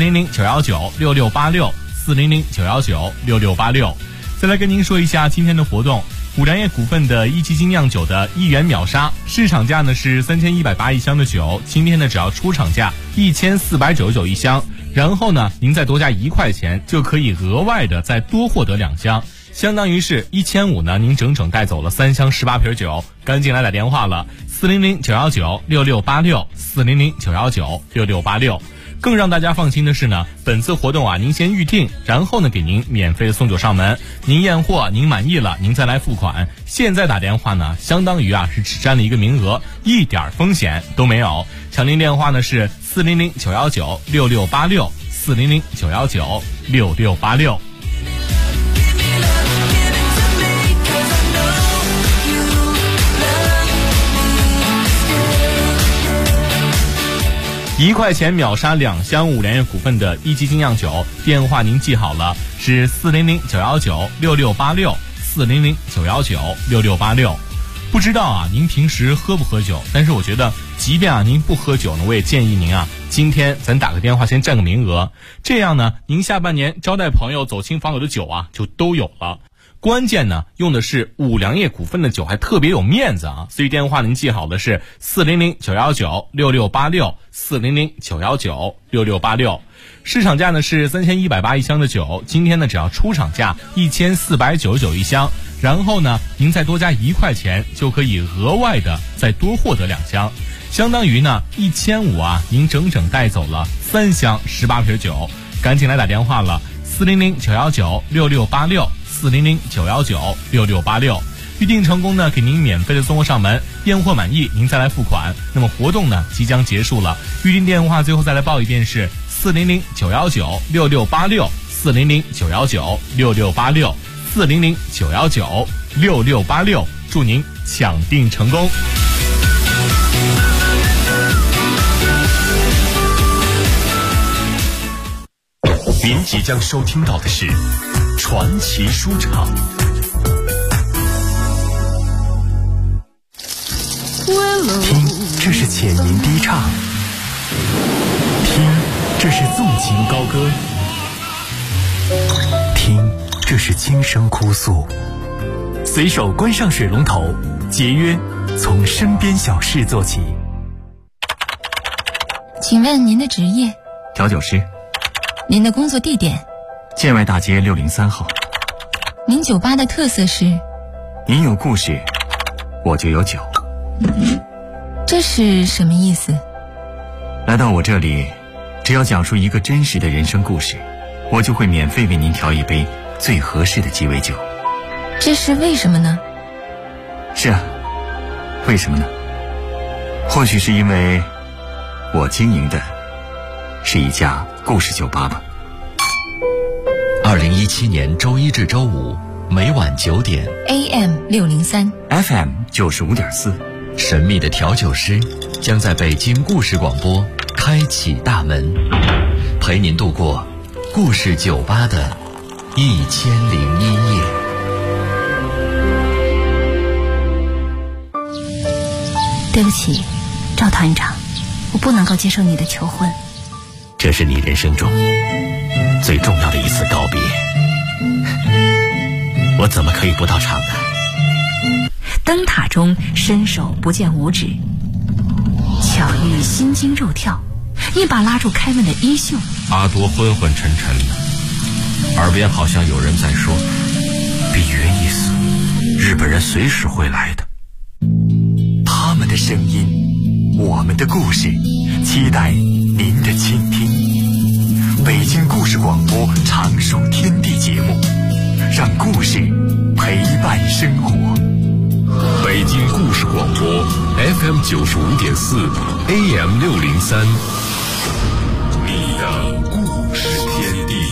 400-919-6686，400-919-6686。再来跟您说一下今天的活动，五粮液股份的1期精酿酒的1元秒杀，市场价呢是3180一箱的酒，今天呢只要出厂价1499一箱，然后呢您再多加1块钱就可以额外的再多获得2箱，相当于是1500呢，您整整带走了3箱18瓶酒，赶紧来打电话了，400-919-6686，400-919-6686。更让大家放心的是呢，本次活动啊，您先预定，然后呢给您免费的送酒上门，您验货您满意了，您再来付款。现在打电话呢，相当于啊是只占了1个名额，一点风险都没有。抢您电话呢是400-919-6686，400-919-6686。1块钱秒杀2箱五粮液股份的1期精酿酒，电话您记好了，是400-919-6686，400-919-6686。 不知道啊，您平时喝不喝酒？但是我觉得，即便啊您不喝酒呢，我也建议您啊，今天咱打个电话先占个名额，这样呢，您下半年招待朋友、走亲访友的酒啊，就都有了。关键呢，用的是五粮液股份的酒，还特别有面子啊！所以电话您记好的是400-919-6686，400-919-6686。市场价呢是3180一箱的酒，今天呢只要出厂价1499一箱，然后呢您再多加1块钱，就可以额外的再多获得2箱，相当于呢1500啊，您整整带走了3箱18瓶酒，赶紧来打电话了，400-919-6686，400-919-6686，预定成功呢，给您免费的送货上门，验货满意您再来付款。那么活动呢即将结束了，预定电话最后再来报一遍是400-919-6686，400-919-6686，400-919-6686，祝您抢订成功。 您即将收听到的是传奇书场。 听，这是浅吟低唱；听，这是纵情高歌；听，这是轻声哭诉。随手关上水龙头，节约从身边小事做起。 请问您的职业？ 调酒师。 您的工作地点？ 建外大街603号。 您酒吧的特色是？ 您有故事，我就有酒。 这是什么意思？ 来到我这里，只要讲述一个真实的人生故事，我就会免费为您调一杯最合适的鸡尾酒。 这是为什么呢？ 是啊，为什么呢？或许是因为我经营的是一家故事酒吧吧。 2017年周一至周五每晚9点 AM 603 FM 95.4， 神秘的调酒师将在北京故事广播开启大门，陪您度过故事酒吧的1001夜。 对不起，赵团长，我不能够接受你的求婚。 这是你人生中最重要的一次告别，我怎么可以不到场呢？ 灯塔中伸手不见五指，巧遇心惊肉跳，一把拉住凯文的衣袖。 阿多昏昏沉沉的，耳边好像有人在说：“比约一死，日本人随时会来的。” 他们的声音，我们的故事，期待您的倾听。北京故事广播常数天地节目，让故事陪伴生活。 北京故事广播 FM 95.4 AM 603，你的故事天地。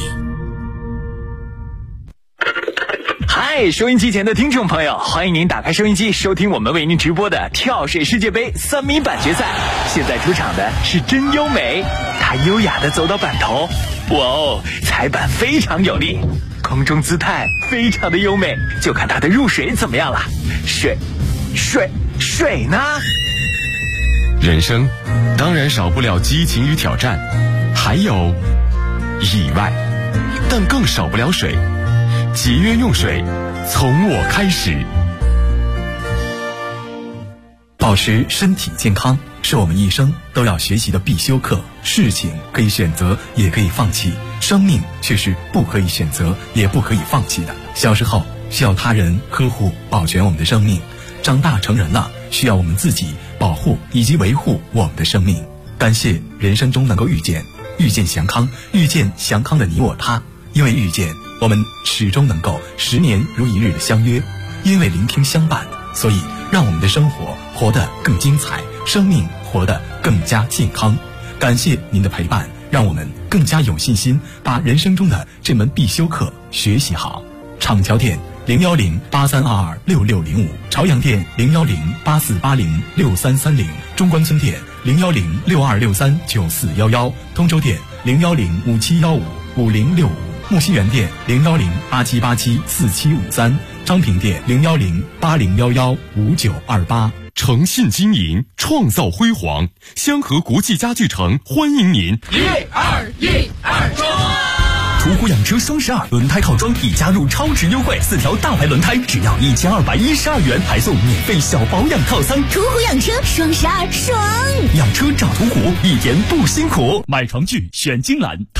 嗨，收音机前的听众朋友，欢迎您打开收音机，收听我们为您直播的跳水世界杯3米板决赛。现在出场的是真优美，她优雅地走到板头，哇哦，踩板非常有力，空中姿态非常的优美，就看她的入水怎么样了。水呢？ 人生当然少不了激情与挑战，还有意外，但更少不了水。节约用水，从我开始。 保持身体健康是我们一生都要学习的必修课。事情可以选择，也可以放弃，生命却是不可以选择，也不可以放弃的。小时候需要他人呵护保全我们的生命，长大成人了需要我们自己保护以及维护我们的生命。感谢人生中能够遇见祥康，遇见祥康的你我他。因为遇见，我们始终能够10年如一日的相约；因为聆听相伴，所以让我们的生活活得更精彩，生命活得更加健康。感谢您的陪伴，让我们更加有信心把人生中的这门必修课学习好。厂桥店01083226605，朝阳店01084806330，中关村店01062639411，通州店01057155065，木樨园店01087874753， 昌平电01080115928。 诚信经营，创造辉煌。香河国际家具城欢迎您。 1、2、1、2中！ 途虎养车双12轮胎套装已加入超值优惠，4条大牌轮胎只要1212元，还送免费小保养套餐。 途虎养车双12爽！ 养车找途虎，一点不辛苦。 买床具选金兰。